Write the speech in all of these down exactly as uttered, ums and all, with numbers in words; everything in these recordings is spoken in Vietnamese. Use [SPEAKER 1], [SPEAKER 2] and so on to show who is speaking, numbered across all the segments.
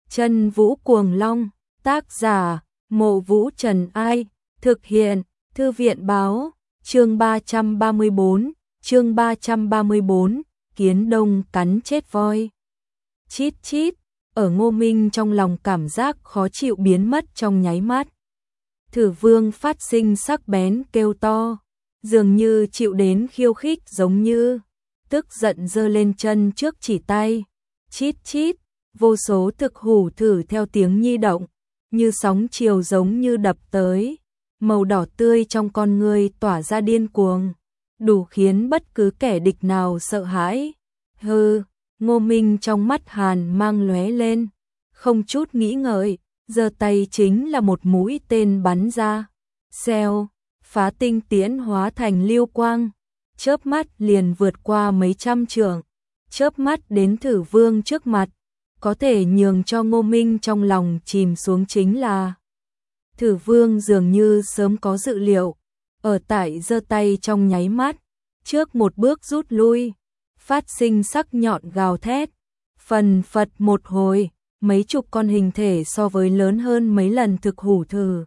[SPEAKER 1] Chân Vũ Cuồng Long, tác giả, Mộ Vũ Trần Ai, thực hiện, Thư viện Báo, chương ba trăm ba mươi bốn, chương ba trăm ba mươi bốn, kiến đông cắn chết voi. Chít chít, ở Ngô Minh trong lòng cảm giác khó chịu biến mất trong nháy mắt. Thử Vương phát sinh sắc bén kêu to, dường như chịu đến khiêu khích giống như, tức giận giơ lên chân trước chỉ tay, chít chít, vô số thực hủ thử theo tiếng nhi động, như sóng chiều giống như đập tới, màu đỏ tươi trong con ngươi tỏa ra điên cuồng, đủ khiến bất cứ kẻ địch nào sợ hãi. Hừ, Ngô Minh trong mắt hàn mang lóe lên, không chút nghĩ ngợi, giơ tay chính là một mũi tên bắn ra. Xèo, phá tinh tiễn hóa thành lưu quang, chớp mắt liền vượt qua mấy trăm trượng, chớp mắt đến Thử Vương trước mặt. Có thể nhường cho Ngô Minh trong lòng chìm xuống chính là Thử Vương dường như sớm có dự liệu, ở tại giơ tay trong nháy mắt, trước một bước rút lui, phát sinh sắc nhọn gào thét, phần phật một hồi, mấy chục con hình thể so với lớn hơn mấy lần thực hủ thử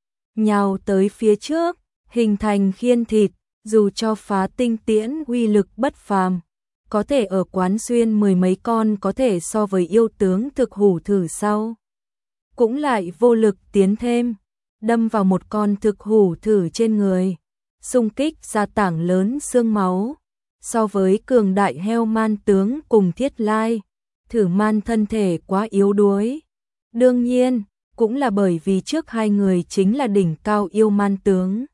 [SPEAKER 1] nhào tới phía trước, hình thành khiên thịt, dù cho phá tinh tiễn uy lực bất phàm, có thể ở quán xuyên mười mấy con có thể so với yêu tướng thực hủ thử sau, cũng lại vô lực tiến thêm, đâm vào một con thực hủ thử trên người, xung kích ra tảng lớn xương máu. So với cường đại heo man tướng cùng Thiết Lai, Thử Man thân thể quá yếu đuối. Đương nhiên, cũng là bởi vì trước hai người chính là đỉnh cao yêu man tướng.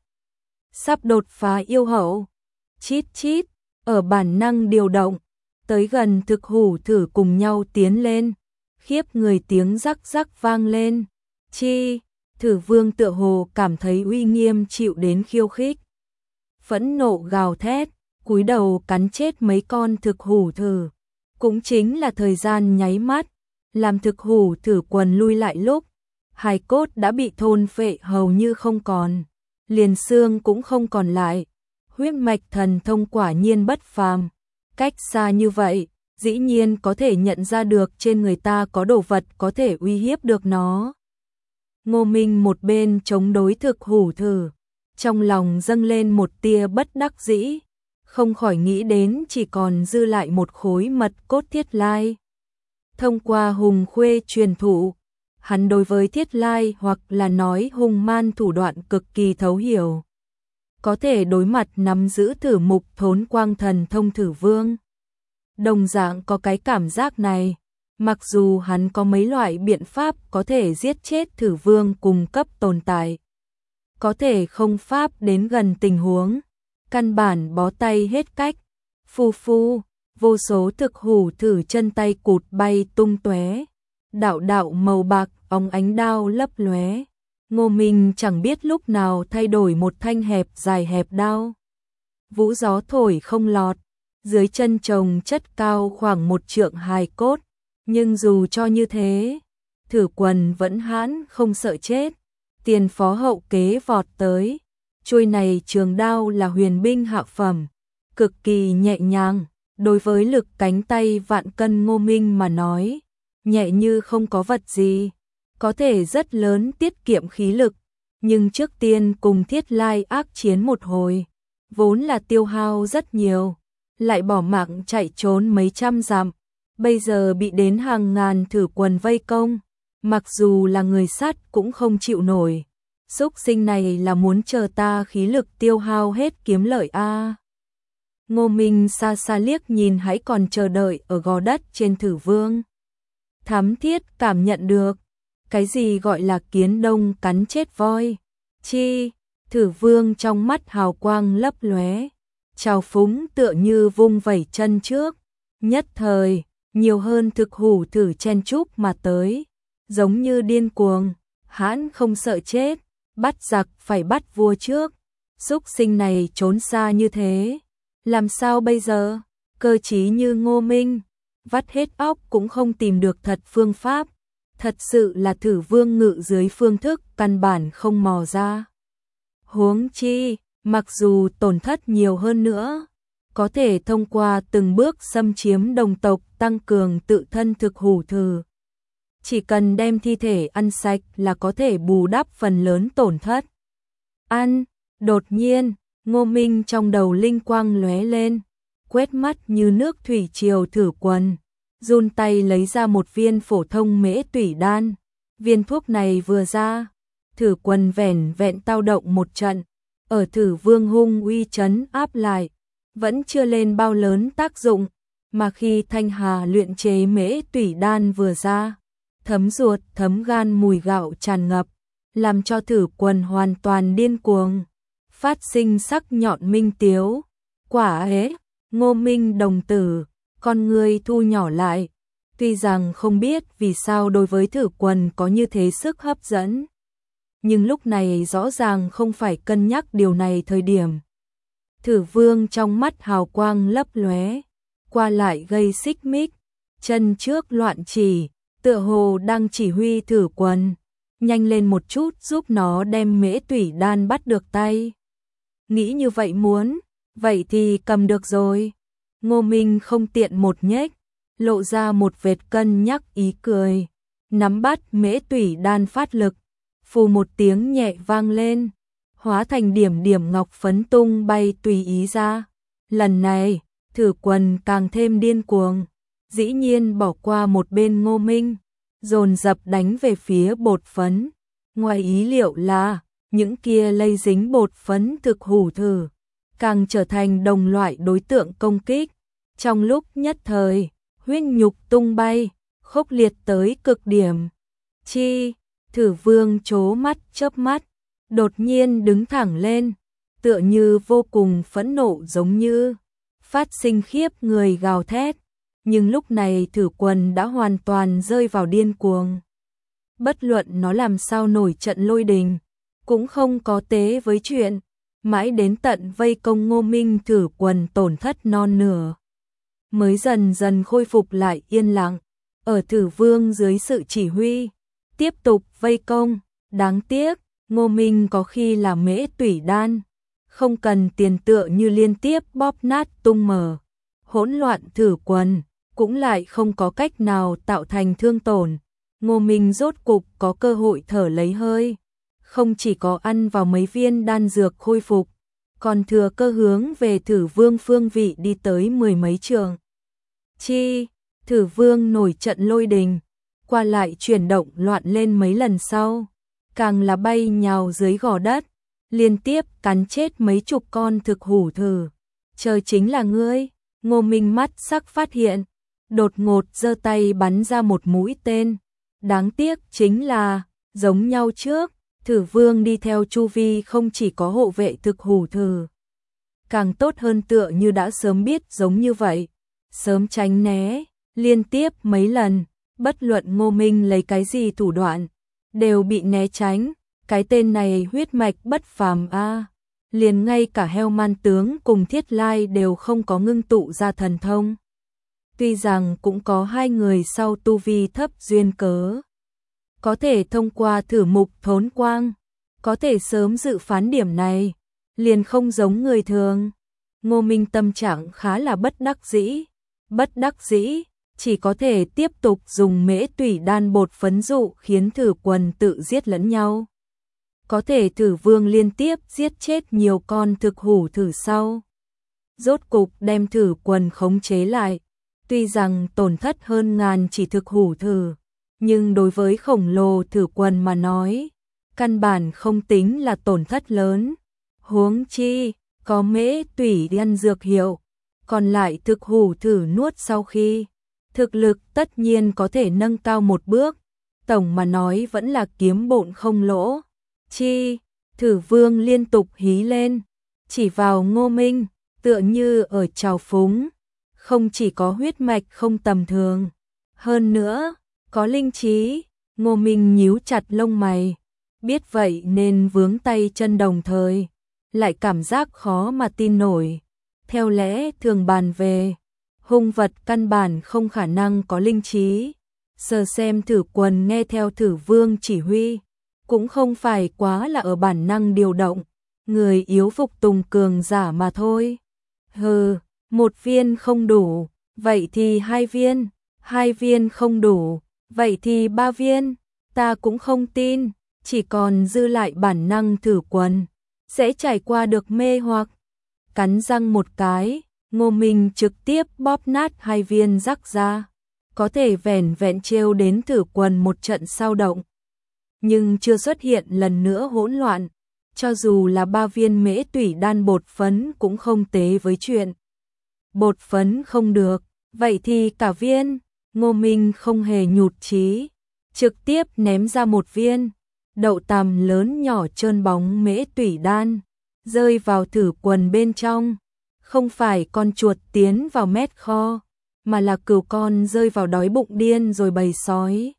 [SPEAKER 1] Sắp đột phá yêu hậu, chít chít, ở bản năng điều động, tới gần thực hủ thử cùng nhau tiến lên, khiếp người tiếng rắc rắc vang lên. Chi, Thử Vương tựa hồ cảm thấy uy nghiêm chịu đến khiêu khích. Phẫn nộ gào thét, cúi đầu cắn chết mấy con thực hủ thử. Cũng chính là thời gian nháy mắt, làm thực hủ thử quần lui lại lúc, hài cốt đã bị thôn phệ hầu như không còn, liền xương cũng không còn lại. Huyết mạch thần thông quả nhiên bất phàm, cách xa như vậy, dĩ nhiên có thể nhận ra được trên người ta có đồ vật có thể uy hiếp được nó. Ngô Minh một bên chống đối thực hủ thử, trong lòng dâng lên một tia bất đắc dĩ, không khỏi nghĩ đến chỉ còn dư lại một khối mật cốt Thiết Lai. Thông qua hùng khuê truyền thụ, hắn đối với Thiết Lai hoặc là nói hùng man thủ đoạn cực kỳ thấu hiểu. Có thể đối mặt nắm giữ thử mục thốn quang thần thông Thử Vương. Đồng dạng có cái cảm giác này, mặc dù hắn có mấy loại biện pháp có thể giết chết Thử Vương cùng cấp tồn tại. Có thể không pháp đến gần tình huống, căn bản bó tay hết cách. Phu phu, vô số thực hủ thử chân tay cụt bay tung tóe, đạo đạo màu bạc óng ánh đao lấp lóe. Ngô Minh chẳng biết lúc nào thay đổi một thanh hẹp dài hẹp đao. Vũ gió thổi không lọt, dưới chân chồng chất cao khoảng một trượng hài cốt, nhưng dù cho như thế, Thử Quần vẫn hãn không sợ chết. Tiền phó hậu kế vọt tới, chuôi này trường đao là huyền binh hạ phẩm, cực kỳ nhẹ nhàng, đối với lực cánh tay vạn cân Ngô Minh mà nói, nhẹ như không có vật gì, có thể rất lớn tiết kiệm khí lực, nhưng trước tiên cùng Thiết Lai ác chiến một hồi, vốn là tiêu hao rất nhiều, lại bỏ mạng chạy trốn mấy trăm dặm, bây giờ bị đến hàng ngàn Thử Quần vây công, mặc dù là người sắt cũng không chịu nổi. Xúc sinh này là muốn chờ ta khí lực tiêu hao hết kiếm lợi a. À. Ngô Minh xa xa liếc nhìn hãy còn chờ đợi ở gò đất trên Thử Vương. Thám thiết cảm nhận được, cái gì gọi là kiến đông cắn chết voi. Chi, Thử Vương trong mắt hào quang lấp lóe, trào phúng tựa như vung vẩy chân trước. Nhất thời, nhiều hơn thực hủ thử chen chúc mà tới, giống như điên cuồng, hãn không sợ chết. Bắt giặc phải bắt vua trước, xúc sinh này trốn xa như thế, làm sao bây giờ? Cơ trí như Ngô Minh, vắt hết óc cũng không tìm được thật phương pháp, thật sự là Thử Vương ngự dưới phương thức căn bản không mò ra. Huống chi, mặc dù tổn thất nhiều hơn nữa, có thể thông qua từng bước xâm chiếm đồng tộc tăng cường tự thân thực hủ thử. chỉ cần đem thi thể ăn sạch là có thể bù đắp phần lớn tổn thất. Ăn, đột nhiên, Ngô Minh trong đầu linh quang lóe lên, quét mắt như nước thủy triều Thử Quần, run tay lấy ra một viên phổ thông mễ tủy đan. Viên thuốc này vừa ra, Thử Quần vẻn vẹn tao động một trận, ở Thử Vương hung uy trấn áp lại, vẫn chưa lên bao lớn tác dụng, mà khi Thanh Hà luyện chế mễ tủy đan vừa ra, thấm ruột thấm gan mùi gạo tràn ngập, làm cho Thử Quần hoàn toàn điên cuồng, phát sinh sắc nhọn minh tiếu. Quả ế, Ngô Minh đồng tử, con người thu nhỏ lại, tuy rằng không biết vì sao đối với Thử Quần có như thế sức hấp dẫn, nhưng lúc này rõ ràng không phải cân nhắc điều này thời điểm. Thử Vương trong mắt hào quang lấp lóe, qua lại gây xích mích, chân trước loạn chỉ, tựa hồ đang chỉ huy Thử Quần, nhanh lên một chút giúp nó đem mễ tủy đan bắt được tay. Nghĩ như vậy muốn, vậy thì cầm được rồi. Ngô Minh không tiện một nhếch, lộ ra một vệt cân nhắc ý cười, nắm bắt mễ tủy đan phát lực, phù một tiếng nhẹ vang lên, hóa thành điểm điểm ngọc phấn tung bay tùy ý ra. Lần này, Thử Quần càng thêm điên cuồng, dĩ nhiên bỏ qua một bên Ngô Minh, dồn dập đánh về phía bột phấn. Ngoài ý liệu là, những kia lây dính bột phấn thực hủ thử, càng trở thành đồng loại đối tượng công kích. Trong lúc nhất thời, huyết nhục tung bay, khốc liệt tới cực điểm. Chi, Thử Vương trố mắt chớp mắt, đột nhiên đứng thẳng lên, tựa như vô cùng phẫn nộ, giống như phát sinh khiếp người gào thét. Nhưng lúc này Thử Quần đã hoàn toàn rơi vào điên cuồng. Bất luận nó làm sao nổi trận lôi đình, cũng không có tế với chuyện, mãi đến tận vây công Ngô Minh, Thử Quần tổn thất non nửa, mới dần dần khôi phục lại yên lặng. Ở Thử Vương dưới sự chỉ huy, tiếp tục vây công. Đáng tiếc, Ngô Minh có khi là mễ tủy đan, không cần tiền tựa như liên tiếp bóp nát tung mở. Hỗn loạn Thử Quần, cũng lại không có cách nào tạo thành thương tổn. Ngô Minh rốt cục có cơ hội thở lấy hơi, không chỉ có ăn vào mấy viên đan dược khôi phục, còn thừa cơ hướng về Thử Vương phương vị đi tới mười mấy trường. Chi, Thử Vương nổi trận lôi đình, qua lại chuyển động loạn lên mấy lần sau, càng là bay nhào dưới gò đất, liên tiếp cắn chết mấy chục con thực hủ thử. Trời, chính là ngươi. Ngô Minh mắt sắc phát hiện, đột ngột giơ tay bắn ra một mũi tên. Đáng tiếc chính là, giống nhau trước, Thử Vương đi theo chu vi không chỉ có hộ vệ thực hủ thử, càng tốt hơn tựa như đã sớm biết giống như vậy, sớm tránh né, liên tiếp mấy lần, bất luận Ngô Minh lấy cái gì thủ đoạn, đều bị né tránh. Cái tên này huyết mạch bất phàm a, à. Liền ngay cả Heo Man tướng cùng Thiết Lai đều không có ngưng tụ ra thần thông. Tuy rằng cũng có hai người sau tu vi thấp duyên cớ, có thể thông qua thử mục thốn quang, có thể sớm dự phán điểm này, liền không giống người thường. Ngô Minh tâm trạng khá là bất đắc dĩ, bất đắc dĩ, chỉ có thể tiếp tục dùng mễ tủy đan bột phấn dụ khiến Thử Quần tự giết lẫn nhau. Có thể Thử Vương liên tiếp giết chết nhiều con thực hủ thử sau, rốt cục đem Thử Quần khống chế lại. Tuy rằng tổn thất hơn ngàn chỉ thực hủ thử, nhưng đối với khổng lồ Thử Quần mà nói, căn bản không tính là tổn thất lớn. Huống chi, có mễ tủy đan dược hiệu, còn lại thực hủ thử nuốt sau khi, thực lực tất nhiên có thể nâng cao một bước. Tổng mà nói vẫn là kiếm bộn không lỗ. Chi, Thử Vương liên tục hí lên, chỉ vào Ngô Minh, tựa như ở trào phúng. Không chỉ có huyết mạch không tầm thường, hơn nữa, có linh trí. Ngô Minh nhíu chặt lông mày, biết vậy nên vướng tay chân đồng thời, lại cảm giác khó mà tin nổi. Theo lẽ thường bàn về, hung vật căn bản không khả năng có linh trí. Sờ xem Thử Quần nghe theo Thử Vương chỉ huy, cũng không phải quá là ở bản năng điều động, người yếu phục tùng cường giả mà thôi. Hừ, một viên không đủ, vậy thì hai viên, hai viên không đủ, Vậy thì ba viên, ta cũng không tin, chỉ còn dư lại bản năng thử quần, sẽ trải qua được mê hoặc. Cắn răng một cái, Ngô Minh trực tiếp bóp nát hai viên rắc ra, có thể vẻn vẹn trêu đến thử quần một trận sao động. Nhưng chưa xuất hiện lần nữa hỗn loạn, cho dù là ba viên mễ tủy đan bột phấn cũng không tế với chuyện. Bột phấn không được, vậy thì cả viên, Ngô Minh không hề nhụt chí, trực tiếp ném ra một viên, đậu tằm lớn nhỏ trơn bóng mễ tủy đan, rơi vào thử quần bên trong. Không phải con chuột tiến vào mét kho, mà là cừu con rơi vào đói bụng điên rồi bầy sói.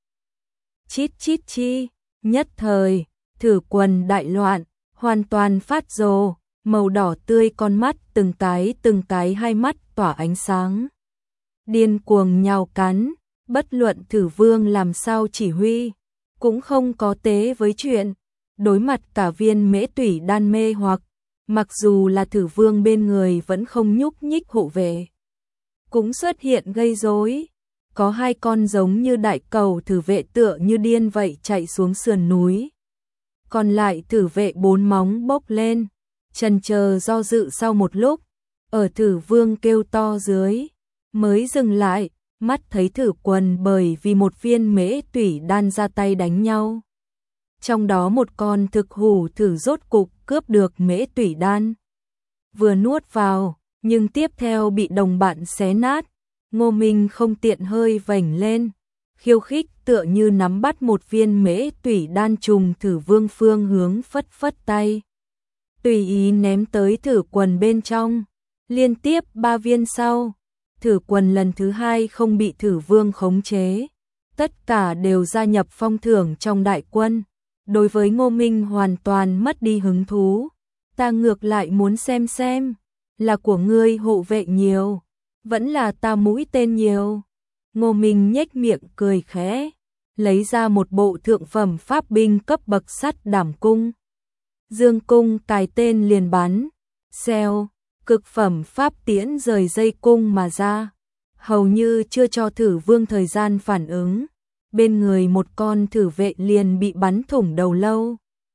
[SPEAKER 1] Chít chít chi, nhất thời, thử quần đại loạn, hoàn toàn phát rồ, màu đỏ tươi con mắt từng cái từng cái hai mắt tỏa ánh sáng. Điên cuồng nhào cắn, bất luận thử vương làm sao chỉ huy, cũng không có tế với chuyện. Đối mặt cả viên mễ tủy đan mê hoặc, mặc dù là thử vương bên người vẫn không nhúc nhích hộ vệ. Cũng xuất hiện gây rối. Có hai con giống như đại cầu thử vệ tựa như điên vậy chạy xuống sườn núi. Còn lại thử vệ bốn móng bốc lên, chần chờ do dự sau một lúc, ở thử vương kêu to dưới, mới dừng lại, mắt thấy thử quần bởi vì một viên mễ tủy đan ra tay đánh nhau. Trong đó một con thực hủ thử rốt cục cướp được mễ tủy đan. Vừa nuốt vào, nhưng tiếp theo bị đồng bạn xé nát. Ngô Minh không tiện hơi vểnh lên, khiêu khích tựa như nắm bắt một viên mễ tủy đan trùng thử vương phương hướng phất phất tay. Tùy ý ném tới thử quần bên trong, liên tiếp ba viên sau. Thử quần lần thứ hai không bị thử vương khống chế. Tất cả đều gia nhập phong thưởng trong đại quân. Đối với Ngô Minh hoàn toàn mất đi hứng thú. Ta ngược lại muốn xem xem, là của ngươi hộ vệ nhiều, vẫn là ta mũi tên nhiều. Ngô Minh nhếch miệng cười khẽ, lấy ra một bộ thượng phẩm pháp binh cấp bậc sắt đảm cung. Dương cung cài tên liền bắn, xèo, cực phẩm pháp tiễn rời dây cung mà ra. Hầu như chưa cho thử vương thời gian phản ứng, bên người một con thử vệ liền bị bắn thủng đầu lâu.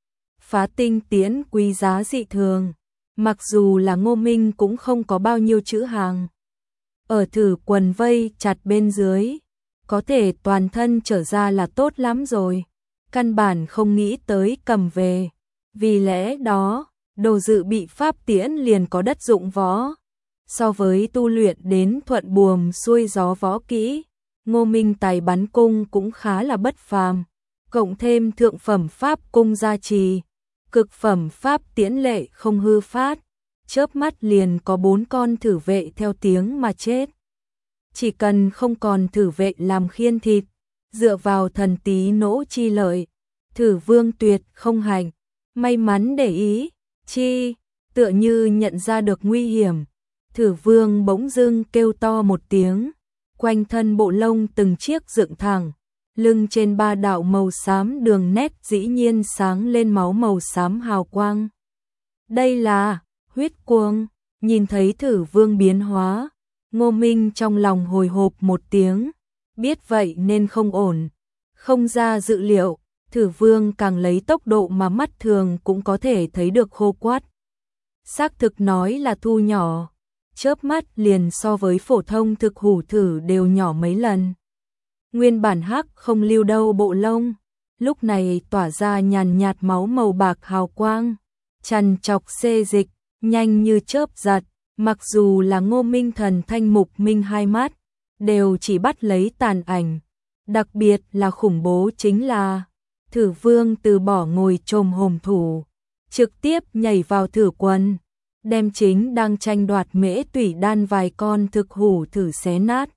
[SPEAKER 1] Phá tinh tiễn quý giá dị thường, mặc dù là Ngô Minh cũng không có bao nhiêu chữ hàng. Ở thử quần vây chặt bên dưới, có thể toàn thân trở ra là tốt lắm rồi, căn bản không nghĩ tới cầm về. Vì lẽ đó, đồ dự bị pháp tiễn liền có đất dụng võ. So với tu luyện đến thuận buồm xuôi gió võ kỹ, Ngô Minh tài bắn cung cũng khá là bất phàm, cộng thêm thượng phẩm pháp cung gia trì, cực phẩm pháp tiễn lệ không hư phát, chớp mắt liền có bốn con thử vệ theo tiếng mà chết. Chỉ cần không còn thử vệ làm khiên thịt, dựa vào thần tí nỗ chi lợi, thử vương tuyệt không hành, may mắn để ý, chi, tựa như nhận ra được nguy hiểm. Thử vương bỗng dưng kêu to một tiếng, quanh thân bộ lông từng chiếc dựng thẳng, lưng trên ba đạo màu xám đường nét dĩ nhiên sáng lên máu màu xám hào quang. Đây là huyết cuồng. Nhìn thấy thử vương biến hóa, Ngô Minh trong lòng hồi hộp một tiếng, biết vậy nên không ổn. Không ra dự liệu, thử vương càng lấy tốc độ mà mắt thường cũng có thể thấy được khô quắt. Xác thực nói là thu nhỏ, chớp mắt liền so với phổ thông thực hủ thử đều nhỏ mấy lần. Nguyên bản hắc không lưu đâu bộ lông, lúc này tỏa ra nhàn nhạt máu màu bạc hào quang, chằn chọc xê dịch, nhanh như chớp giật. Mặc dù là Ngô Minh thần thanh mục minh hai mắt, đều chỉ bắt lấy tàn ảnh. Đặc biệt là khủng bố chính là, thử vương từ bỏ ngồi trồm hổm thủ, trực tiếp nhảy vào thử quần, đem chính đang tranh đoạt mễ tủy đan vài con thực hủ thử xé nát.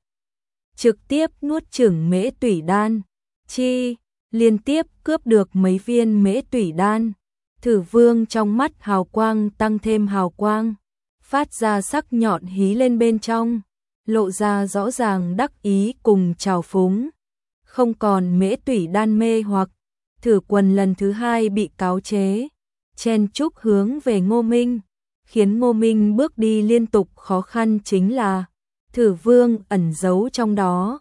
[SPEAKER 1] Trực tiếp nuốt chửng mễ tủy đan, chi, liên tiếp cướp được mấy viên mễ tủy đan. Thử vương trong mắt hào quang tăng thêm hào quang, phát ra sắc nhọn hí lên bên trong, lộ ra rõ ràng đắc ý cùng trào phúng. Không còn mễ tủy đan mê hoặc, thử quần lần thứ hai bị cáo chế, chen chúc hướng về Ngô Minh, khiến Ngô Minh bước đi liên tục khó khăn chính là, thử vương ẩn giấu trong đó,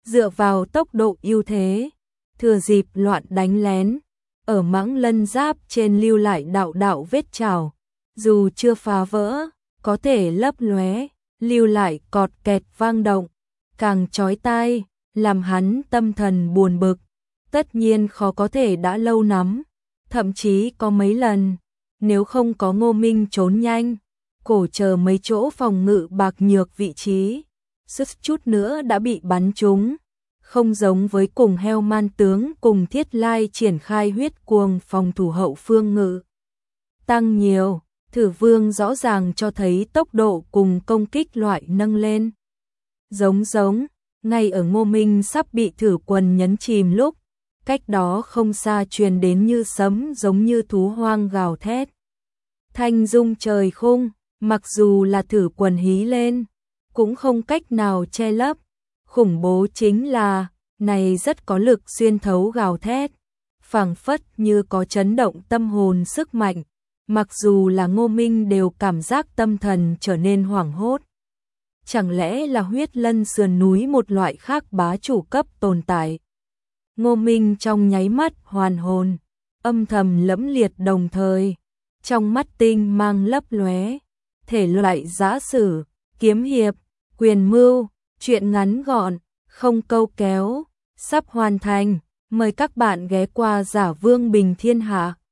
[SPEAKER 1] dựa vào tốc độ ưu thế, thừa dịp loạn đánh lén, ở mãng lân giáp trên lưu lại đạo đạo vết trào, dù chưa phá vỡ, có thể lấp lóe, lưu lại cọt kẹt vang động, càng chói tai, làm hắn tâm thần buồn bực, tất nhiên khó có thể đã lâu nắm, thậm chí có mấy lần, nếu không có Ngô Minh trốn nhanh, cổ chờ mấy chỗ phòng ngự bạc nhược vị trí, sức chút nữa đã bị bắn trúng, không giống với cùng heo man tướng cùng Thiết Lai triển khai huyết cuồng phòng thủ hậu phương ngự. Tăng nhiều, Thử Vương rõ ràng cho thấy tốc độ cùng công kích loại nâng lên. Giống giống, ngay ở Ngô Minh sắp bị Thử Quần nhấn chìm lúc, cách đó không xa truyền đến như sấm giống như thú hoang gào thét. Thanh rung trời khung, mặc dù là Thử Quần hí lên, cũng không cách nào che lấp. Khủng bố chính là, này rất có lực xuyên thấu gào thét, phảng phất như có chấn động tâm hồn sức mạnh, mặc dù là Ngô Minh đều cảm giác tâm thần trở nên hoảng hốt. Chẳng lẽ là huyết lân sườn núi một loại khác bá chủ cấp tồn tại? Ngô Minh trong nháy mắt hoàn hồn, âm thầm lẫm liệt đồng thời, trong mắt tinh mang lấp lóe, thể loại giã sử, kiếm hiệp, quyền mưu, chuyện ngắn gọn, không câu kéo, sắp hoàn thành, mời các bạn ghé qua Giả Vương Bình Thiên Hạ.